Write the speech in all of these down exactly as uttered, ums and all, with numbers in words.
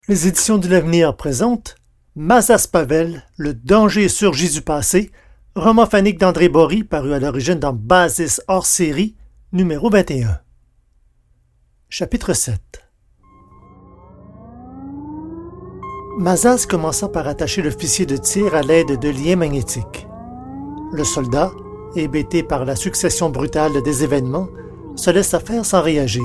Les éditions de l'Avenir présentent Mazas Pavel, le danger surgit du passé, roman phonique d'André Bory, paru à l'origine dans Basis hors série, numéro vingt et un. Chapitre sept. Mazas commença par attacher l'officier de tir à l'aide de liens magnétiques. Le soldat, hébété par la succession brutale des événements, se laissa faire sans réagir.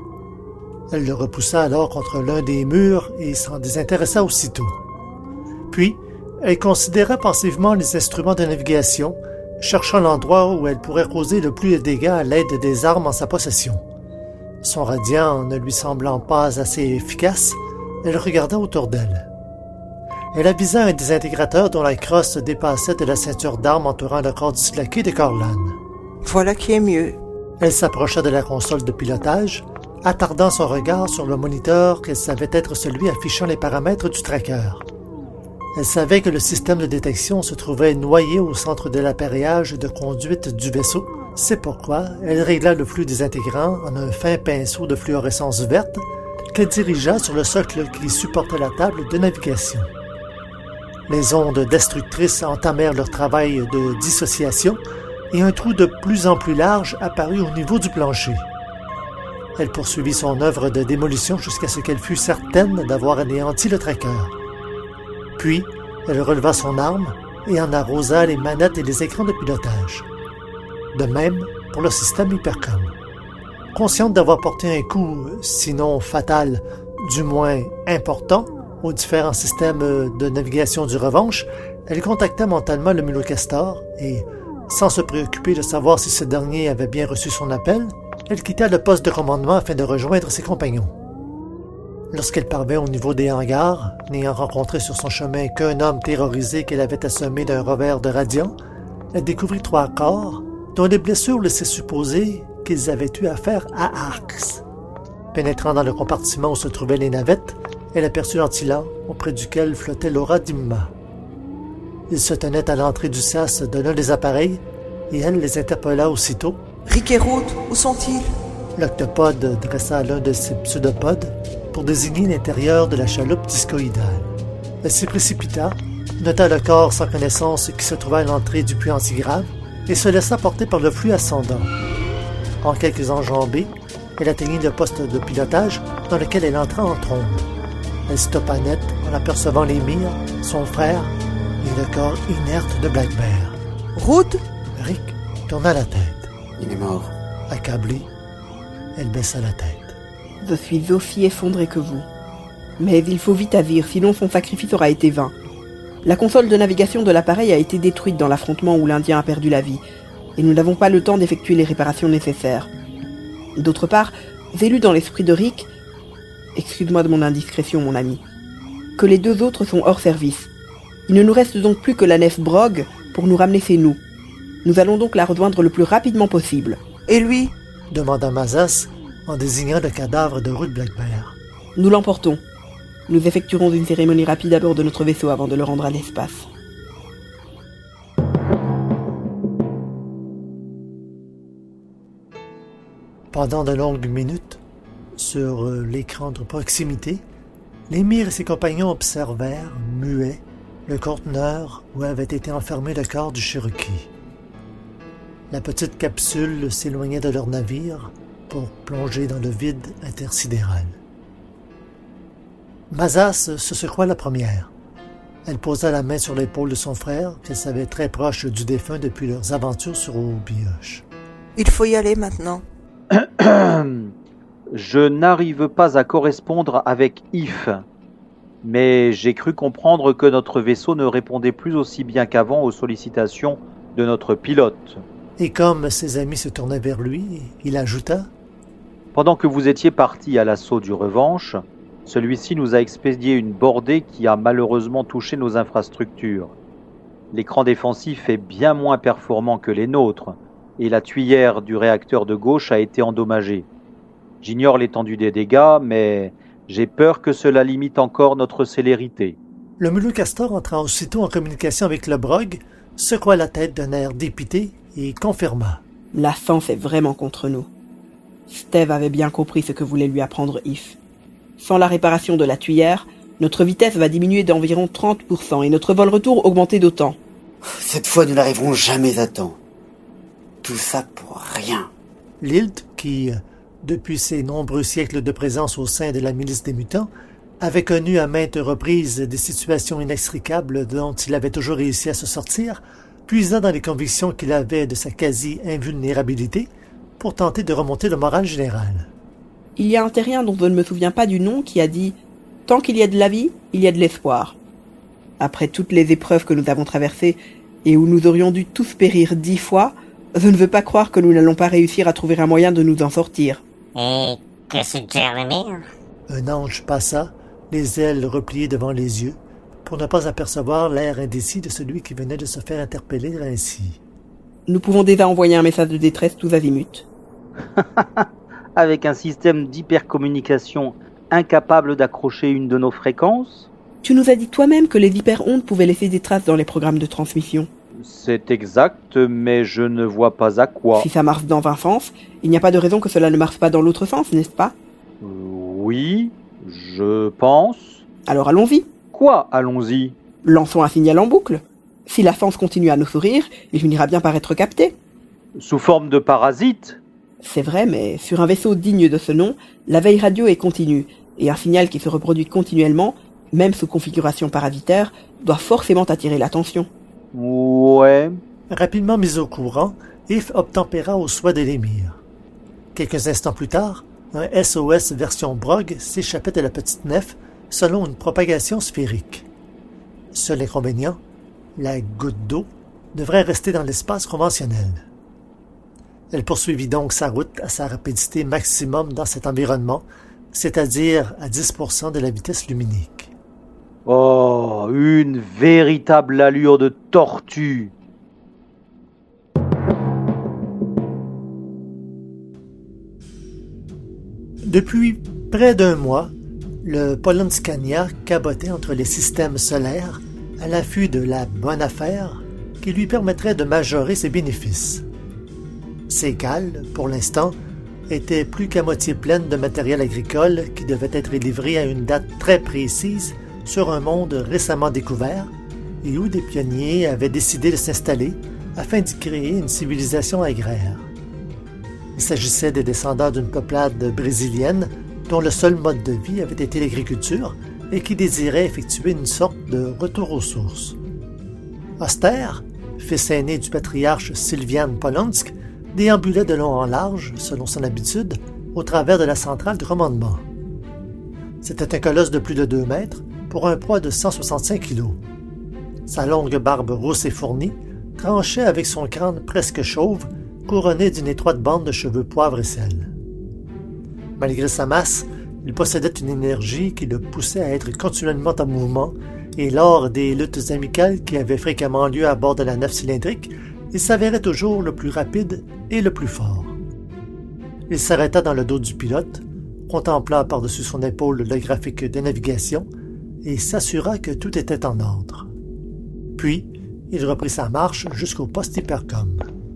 Elle le repoussa alors contre l'un des murs et s'en désintéressa aussitôt. Puis, elle considéra pensivement les instruments de navigation, cherchant l'endroit où elle pourrait causer le plus de dégâts à l'aide des armes en sa possession. Son radiant ne lui semblant pas assez efficace, elle regarda autour d'elle. Elle avisa un désintégrateur dont la crosse dépassait de la ceinture d'armes entourant le corps disloqué de Corlan. Voilà qui est mieux. Elle s'approcha de la console de pilotage, attardant son regard sur le moniteur qu'elle savait être celui affichant les paramètres du tracker. Elle savait que le système de détection se trouvait noyé au centre de l'appareillage de conduite du vaisseau. C'est pourquoi elle régla le flux désintégrant en un fin pinceau de fluorescence verte qu'elle dirigea sur le socle qui supportait la table de navigation. Les ondes destructrices entamèrent leur travail de dissociation et un trou de plus en plus large apparut au niveau du plancher. Elle poursuivit son œuvre de démolition jusqu'à ce qu'elle fût certaine d'avoir anéanti le tracker. Puis, elle releva son arme et en arrosa les manettes et les écrans de pilotage. De même pour le système Hypercom. Consciente d'avoir porté un coup, sinon fatal, du moins important, aux différents systèmes de navigation du Revanche, elle contacta mentalement le Mulocastor et, sans se préoccuper de savoir si ce dernier avait bien reçu son appel, elle quitta le poste de commandement afin de rejoindre ses compagnons. Lorsqu'elle parvint au niveau des hangars, n'ayant rencontré sur son chemin qu'un homme terrorisé qu'elle avait assommé d'un revers de radiant, elle découvrit trois corps dont les blessures laissaient supposer qu'ils avaient eu affaire à Arx. Pénétrant dans le compartiment où se trouvaient les navettes, elle aperçut l'Antilan, auprès duquel flottait Laura Dimma. Il se tenait à l'entrée du sas de l'un des appareils, et elle les interpella aussitôt. « Rick et Ruth, où sont-ils » L'octopode dressa l'un de ses pseudopodes pour désigner l'intérieur de la chaloupe discoïdale. Elle s'y précipita, nota le corps sans connaissance qui se trouvait à l'entrée du puits antigrave et se laissa porter par le flux ascendant. En quelques enjambées, elle atteignit le poste de pilotage dans lequel elle entra en trombe. Elle stoppa net en apercevant les mires, son frère et le corps inerte de Black Bear. « Ruth » Rick tourna la tête. Il est mort. Accablée, elle baissa la tête. Je suis aussi effondré que vous. Mais il faut vite agir, sinon son sacrifice aura été vain. La console de navigation de l'appareil a été détruite dans l'affrontement où l'Indien a perdu la vie, et nous n'avons pas le temps d'effectuer les réparations nécessaires. D'autre part, j'ai lu dans l'esprit de Rick, excuse-moi de mon indiscrétion, mon ami, que les deux autres sont hors service. Il ne nous reste donc plus que la nef Brog pour nous ramener chez nous. Nous allons donc la rejoindre le plus rapidement possible. « Et lui » demanda Mazas en désignant le cadavre de Ruth Black Bear. Nous l'emportons. Nous effectuerons une cérémonie rapide à bord de notre vaisseau avant de le rendre à l'espace. Pendant de longues minutes, sur euh, l'écran de proximité, l'émir et ses compagnons observèrent, muets, le conteneur où avait été enfermé le corps du Cherokee. La petite capsule s'éloignait de leur navire pour plonger dans le vide intersidéral. Mazas se secoua la première. Elle posa la main sur l'épaule de son frère, qu'elle savait très proche du défunt depuis leurs aventures sur Obioche. « Il faut y aller maintenant. » Je n'arrive pas à correspondre avec If, mais j'ai cru comprendre que notre vaisseau ne répondait plus aussi bien qu'avant aux sollicitations de notre pilote. Et comme ses amis se tournaient vers lui, il ajouta « Pendant que vous étiez partis à l'assaut du Revanche, celui-ci nous a expédié une bordée qui a malheureusement touché nos infrastructures. L'écran défensif est bien moins performant que les nôtres, et la tuyère du réacteur de gauche a été endommagée. J'ignore l'étendue des dégâts, mais j'ai peur que cela limite encore notre célérité. » Le Mulocastor entra aussitôt en communication avec le Brog, secoua la tête d'un air dépité et confirma. « La sens est vraiment contre nous. Steve avait bien compris ce que voulait lui apprendre If. Sans la réparation de la tuyère, Notre vitesse va diminuer d'environ trente pour cent et notre vol retour augmenter d'autant. Cette fois, nous n'arriverons jamais à temps. Tout ça pour rien. Lilt, qui, depuis ses nombreux siècles de présence au sein de la milice des mutants, avait connu à maintes reprises des situations inextricables dont il avait toujours réussi à se sortir, puisant dans les convictions qu'il avait de sa quasi-invulnérabilité pour tenter de remonter le moral général. Il y a un terrien dont je ne me souviens pas du nom qui a dit « Tant qu'il y a de la vie, il y a de l'espoir ». Après toutes les épreuves que nous avons traversées et où nous aurions dû tous périr dix fois, je ne veux pas croire que nous n'allons pas réussir à trouver un moyen de nous en sortir. Et que suggère le maire? Un ange passa, les ailes repliées devant les yeux, pour ne pas apercevoir l'air indécis de celui qui venait de se faire interpeller ainsi. Nous pouvons déjà envoyer un message de détresse tous azimuts. Avec un système d'hypercommunication incapable d'accrocher une de nos fréquences? Tu nous as dit toi-même que les hyper-ondes pouvaient laisser des traces dans les programmes de transmission. C'est exact, mais je ne vois pas à quoi. Si ça marche dans un sens, il n'y a pas de raison que cela ne marche pas dans l'autre sens, n'est-ce pas? Euh, oui, je pense. Alors allons-y. Quoi, allons-y? Lançons un signal en boucle. Si la force continue à nous sourire, il finira bien par être capté. Sous forme de parasite? C'est vrai, mais sur un vaisseau digne de ce nom, la veille radio est continue, et un signal qui se reproduit continuellement, même sous configuration parasitaire, doit forcément attirer l'attention. Ouais. Rapidement mis au courant, If obtempéra au souhait de l'émir. Quelques instants plus tard, un S O S version Brog s'échappait de la petite nef selon une propagation sphérique. Seul inconvénient, la goutte d'eau devrait rester dans l'espace conventionnel. Elle poursuivit donc sa route à sa rapidité maximum dans cet environnement, c'est-à-dire à dix pour cent de la vitesse luminique. Oh, une véritable allure de tortue! Depuis près d'un mois, le Polonskania cabotait entre les systèmes solaires à l'affût de la bonne affaire qui lui permettrait de majorer ses bénéfices. Ses cales, pour l'instant, étaient plus qu'à moitié pleines de matériel agricole qui devait être livré à une date très précise sur un monde récemment découvert et où des pionniers avaient décidé de s'installer afin d'y créer une civilisation agraire. Il s'agissait des descendants d'une peuplade brésilienne dont le seul mode de vie avait été l'agriculture et qui désirait effectuer une sorte de retour aux sources. Oster, fils aîné du patriarche Sylvian Polonsk, déambulait de long en large, selon son habitude, au travers de la centrale de commandement. C'était un colosse de plus de deux mètres pour un poids de cent soixante-cinq kilos. Sa longue barbe rousse et fournie tranchait avec son crâne presque chauve, couronné d'une étroite bande de cheveux poivre et sel. Malgré sa masse, il possédait une énergie qui le poussait à être continuellement en mouvement, et lors des luttes amicales qui avaient fréquemment lieu à bord de la nef cylindrique, il s'avérait toujours le plus rapide et le plus fort. Il s'arrêta dans le dos du pilote, contempla par-dessus son épaule le graphique de navigation et s'assura que tout était en ordre. Puis, il reprit sa marche jusqu'au poste Hypercom.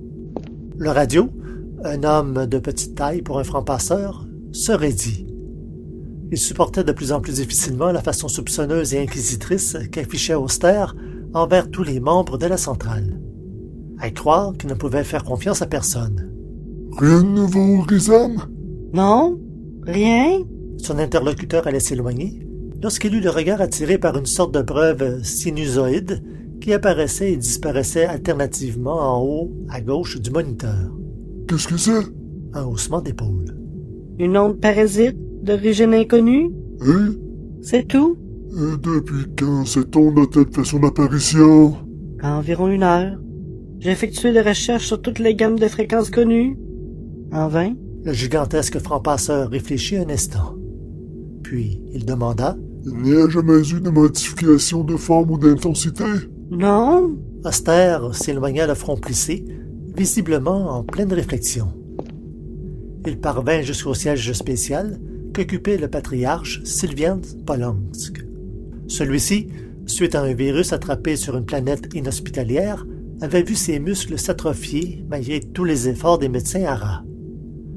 Le radio, un homme de petite taille pour un franc-passeur, se raidit. Il supportait de plus en plus difficilement la façon soupçonneuse et inquisitrice qu'affichait Oster envers tous les membres de la centrale. À croire qu'il ne pouvait faire confiance à personne. « Rien de nouveau, Rizam? »« Non, rien. » Son interlocuteur allait s'éloigner lorsqu'il eut le regard attiré par une sorte de preuve sinusoïde qui apparaissait et disparaissait alternativement en haut à gauche du moniteur. « Qu'est-ce que c'est? » Un haussement d'épaule. « Une onde parasite d'origine inconnue? »« Hein? » ?»« C'est tout? » Et depuis quand cette onde a-t-elle fait son apparition? »« Environ une heure. J'ai effectué des recherches sur toutes les gammes de fréquences connues. En vain. » Le gigantesque franc-passeur réfléchit un instant. Puis il demanda. « Il n'y a jamais eu de modification de forme ou d'intensité? »« Non. » Oster s'éloigna le front plissé, visiblement en pleine réflexion. Il parvint jusqu'au siège spécial qu'occupait le patriarche Sylvian Polonsk. Celui-ci, suite à un virus attrapé sur une planète inhospitalière, avait vu ses muscles s'atrophier malgré tous les efforts des médecins haras.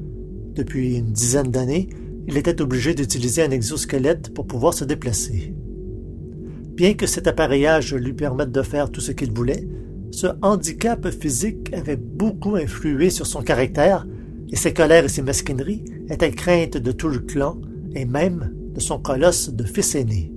Depuis une dizaine d'années, il était obligé d'utiliser un exosquelette pour pouvoir se déplacer. Bien que cet appareillage lui permette de faire tout ce qu'il voulait, ce handicap physique avait beaucoup influé sur son caractère et ses colères et ses mesquineries étaient craintes de tout le clan et même de son colosse de fils aîné.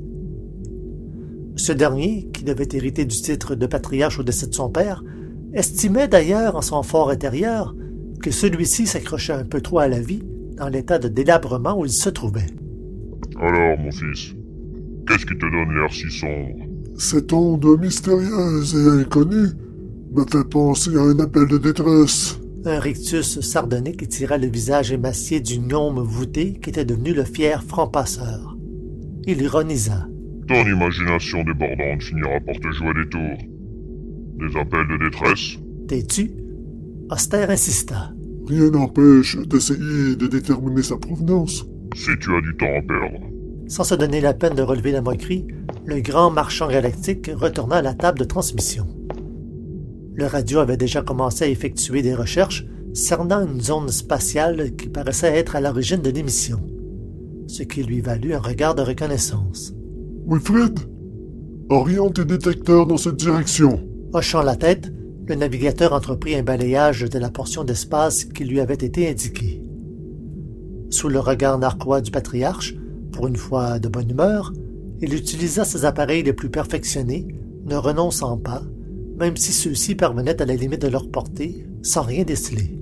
Ce dernier, qui devait hériter du titre de patriarche au décès de son père, estimait d'ailleurs en son fort intérieur que celui-ci s'accrochait un peu trop à la vie dans l'état de délabrement où il se trouvait. Alors, mon fils, qu'est-ce qui te donne l'air si sombre? Cette onde mystérieuse et inconnue me fait penser à un appel de détresse. Un rictus sardonique tira le visage émacié du gnome voûté qui était devenu le fier franc-passeur. Il ironisa. Ton imagination débordante finira par te jouer des tours. Des appels de détresse? T'es-tu? Austère insista. Rien n'empêche d'essayer de déterminer sa provenance. Si tu as du temps à perdre. Sans se donner la peine de relever la moquerie, le grand marchand galactique retourna à la table de transmission. Le radio avait déjà commencé à effectuer des recherches cernant une zone spatiale qui paraissait être à l'origine de l'émission, ce qui lui valut un regard de reconnaissance. Wilfred, oriente tes détecteurs dans cette direction. Hochant la tête, le navigateur entreprit un balayage de la portion d'espace qui lui avait été indiquée. Sous le regard narquois du patriarche, pour une fois de bonne humeur, il utilisa ses appareils les plus perfectionnés, ne renonçant pas, même si ceux-ci parvenaient à la limite de leur portée, sans rien déceler.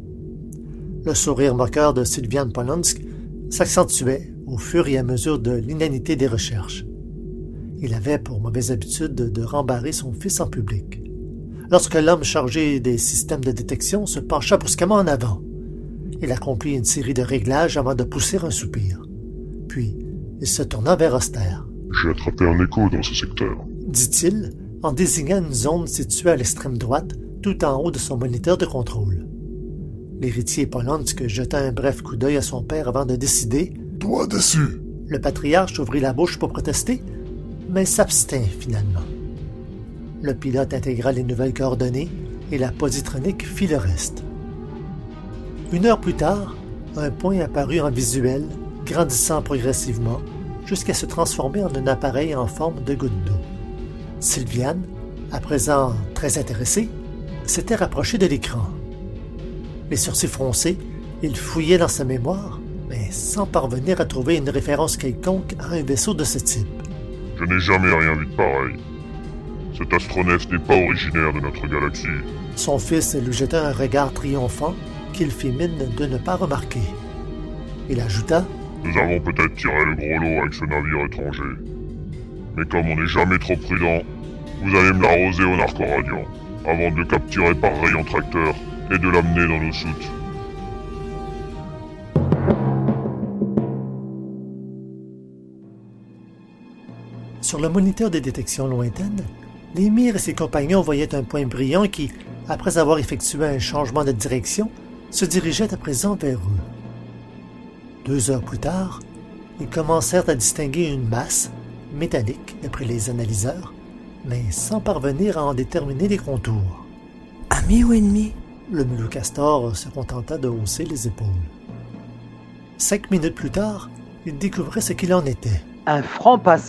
Le sourire moqueur de Sylviane Polonsk s'accentuait au fur et à mesure de l'inanité des recherches. Il avait pour mauvaise habitude de rembarrer son fils en public. Lorsque l'homme chargé des systèmes de détection se pencha brusquement en avant, il accomplit une série de réglages avant de pousser un soupir. Puis, il se tourna vers Austère. « J'ai attrapé un écho dans ce secteur. » dit-il, en désignant une zone située à l'extrême droite, tout en haut de son moniteur de contrôle. L'héritier Polonsk jeta un bref coup d'œil à son père avant de décider. « Toi dessus !» Le patriarche ouvrit la bouche pour protester, mais s'abstint finalement. Le pilote intégra les nouvelles coordonnées et la positronique fit le reste. Une heure plus tard, un point apparut en visuel, grandissant progressivement, jusqu'à se transformer en un appareil en forme de goutte d'eau. Sylviane, à présent très intéressée, s'était rapprochée de l'écran. Les sourcils froncés, il fouillait dans sa mémoire, mais sans parvenir à trouver une référence quelconque à un vaisseau de ce type. « Je n'ai jamais rien vu de pareil. Cet astronef n'est pas originaire de notre galaxie. » Son fils lui jeta un regard triomphant qu'il fit mine de ne pas remarquer. Il ajouta. « Nous avons peut-être tiré le gros lot avec ce navire étranger. Mais comme on n'est jamais trop prudent, vous allez me l'arroser au narco-radiant, avant de le capturer par rayon tracteur et de l'amener dans nos soutes. » Sur le moniteur des détections lointaines, l'émir et ses compagnons voyaient un point brillant qui, après avoir effectué un changement de direction, se dirigeait à présent vers eux. Deux heures plus tard, ils commencèrent à distinguer une masse, métallique d'après les analyseurs, mais sans parvenir à en déterminer les contours. Ami ou ennemi? Le Meloukastor se contenta de hausser les épaules. Cinq minutes plus tard, il découvrait ce qu'il en était. « Un franc-passeur »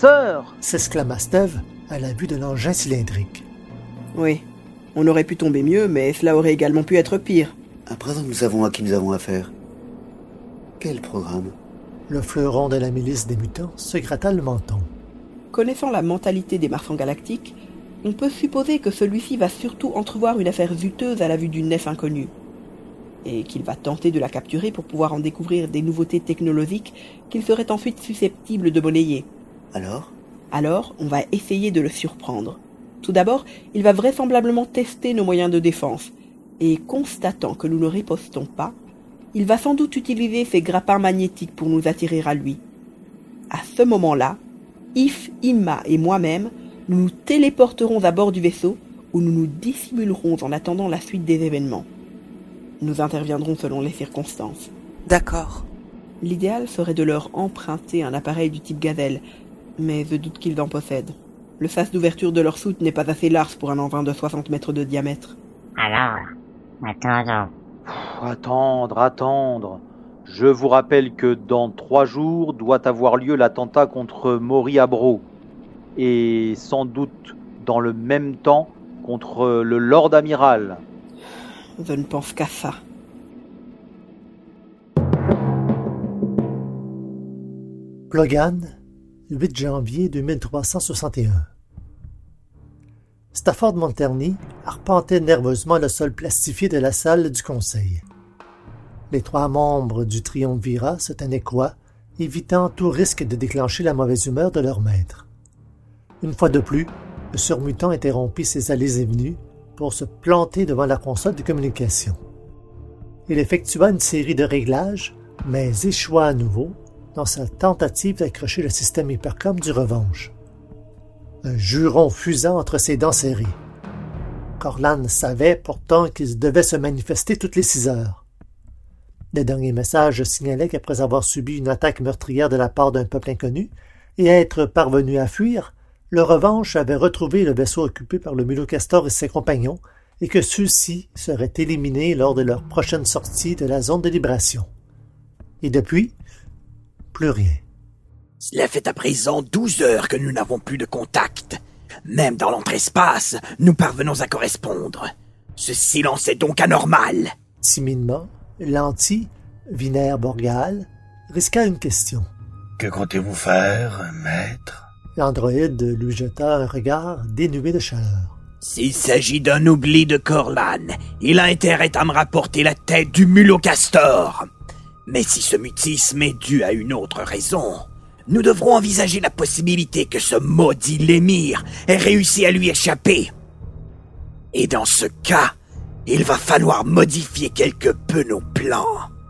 s'exclama Steve à la vue de l'engin cylindrique. Oui, on aurait pu tomber mieux, mais cela aurait également pu être pire. À présent que nous savons à qui nous avons affaire. Quel programme? Le fleuron de la milice des mutants se gratta le menton. Connaissant la mentalité des marchands galactiques, on peut supposer que celui-ci va surtout entrevoir une affaire zuteuse à la vue d'une nef inconnue, et qu'il va tenter de la capturer pour pouvoir en découvrir des nouveautés technologiques qu'il serait ensuite susceptible de monnayer. Alors? Alors, on va essayer de le surprendre. Tout d'abord, il va vraisemblablement tester nos moyens de défense, et constatant que nous ne ripostons pas, il va sans doute utiliser ses grappins magnétiques pour nous attirer à lui. À ce moment-là, If, Imma et moi-même, nous nous téléporterons à bord du vaisseau où nous nous dissimulerons en attendant la suite des événements. Nous interviendrons selon les circonstances. D'accord. L'idéal serait de leur emprunter un appareil du type Gazelle, mais je doute qu'ils en possèdent. Le sas d'ouverture de leur soute n'est pas assez large pour un engin de soixante mètres de diamètre. Alors, attendons. Pff, attendre, attendre. Je vous rappelle que dans trois jours doit avoir lieu l'attentat contre Maury Abro. et sans doute dans le même temps contre le Lord Amiral. Je ne pense qu'à ça. Plogan, huit janvier deux mille trois cent soixante et un. Stafford Monterney arpentait nerveusement le sol plastifié de la salle du conseil. Les trois membres du triumvirat se tenaient cois, évitant tout risque de déclencher la mauvaise humeur de leur maître. Une fois de plus, le surmutant interrompit ses allées et venues pour se planter devant la console de communication. Il effectua une série de réglages, mais échoua à nouveau dans sa tentative d'accrocher le système Hypercom du Revanche. Un juron fusa entre ses dents serrées. Corlan savait pourtant qu'il devait se manifester toutes les six heures. Les derniers messages signalaient qu'après avoir subi une attaque meurtrière de la part d'un peuple inconnu et être parvenu à fuir, le Revanche avait retrouvé le vaisseau occupé par le mulot Castor et ses compagnons et que ceux-ci seraient éliminés lors de leur prochaine sortie de la zone de libération. Et depuis, plus rien. Cela fait à présent douze heures que nous n'avons plus de contact. Même dans l'entre-espace, nous parvenons à correspondre. Ce silence est donc anormal. Timidement, Lanty, Vinaire Borgal, risqua une question. Que comptez-vous faire, maître? L'androïde lui jeta un regard dénué de chaleur. S'il s'agit d'un oubli de Corlan, il a intérêt à me rapporter la tête du mulot Castor. Mais si ce mutisme est dû à une autre raison, nous devrons envisager la possibilité que ce maudit l'émir ait réussi à lui échapper. Et dans ce cas, il va falloir modifier quelque peu nos plans.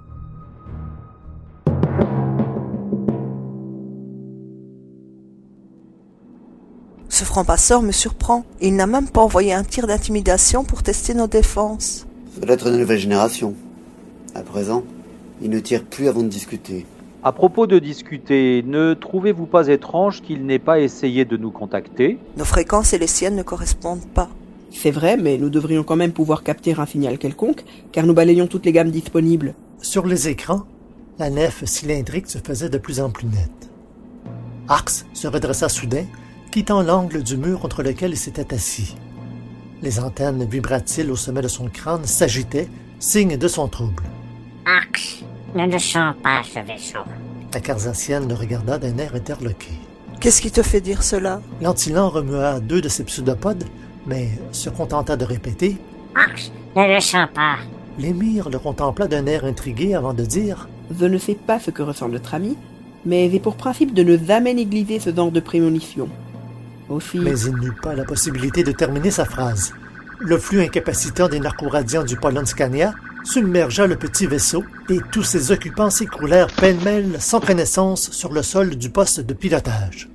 Ce franc-passeur me surprend. Il n'a même pas envoyé un tir d'intimidation pour tester nos défenses. Ça doit être une nouvelle génération. À présent, il ne tire plus avant de discuter. À propos de discuter, ne trouvez-vous pas étrange qu'il n'ait pas essayé de nous contacter? Nos fréquences et les siennes ne correspondent pas. C'est vrai, mais nous devrions quand même pouvoir capter un signal quelconque, car nous balayons toutes les gammes disponibles. Sur les écrans, la nef cylindrique se faisait de plus en plus nette. Arx se redressa soudain, quittant l'angle du mur contre lequel il s'était assis. Les antennes vibratiles au sommet de son crâne s'agitaient, signe de son trouble. Arx, ne le sens pas, ce vaisseau. La Carzassienne le regarda d'un air interloqué. Qu'est-ce qui te fait dire cela? L'antilan remua deux de ses pseudopodes, mais se contenta de répéter « Arx, ne le sens pas. » L'émir le contempla d'un air intrigué avant de dire « Je ne sais pas ce que ressent notre ami, mais j'ai pour principe de ne jamais négliger ce genre de prémonition. Aussi... » Mais il n'eut pas la possibilité de terminer sa phrase. Le flux incapacitant des narcoradiens du Polonscania submergea le petit vaisseau et tous ses occupants s'écroulèrent pêle-mêle sans connaissance sur le sol du poste de pilotage.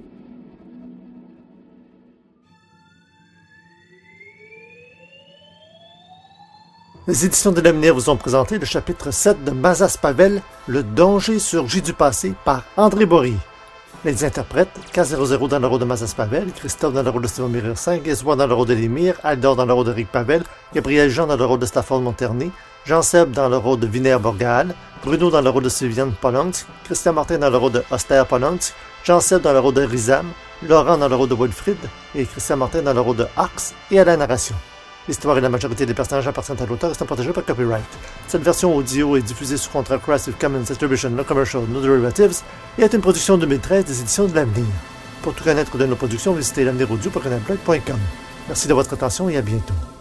Les éditions de l'avenir vous ont présenté le chapitre sept de Mazas Pavel, Le danger surgit du passé, par André Bory. Les interprètes, K zéro zéro dans le rôle de Mazas Pavel, Christophe dans le rôle de Stéphane cinq, Gizwa dans le rôle de l'émir, Aldor dans le rôle de Rick Pavel, Gabriel Jean dans le rôle de Stafford Monterney, Jean-Seb dans le rôle de Vinaire Borgal, Bruno dans le rôle de Sylviane Polonsk, Christian Martin dans le rôle de Oster Polonsk, Jean-Seb dans le rôle de Rizam, Laurent dans le rôle de Wilfrid et Christian Martin dans le rôle de Arx et à la narration. L'histoire et la majorité des personnages appartiennent à l'auteur et sont protégés par copyright. Cette version audio est diffusée sous contrat Creative Commons Attribution No Commercial No Derivatives et est une production deux mille treize des éditions de l'avenir. Pour tout connaître de nos productions, visitez l'avenir audio point canalblog point com. Merci de votre attention et à bientôt.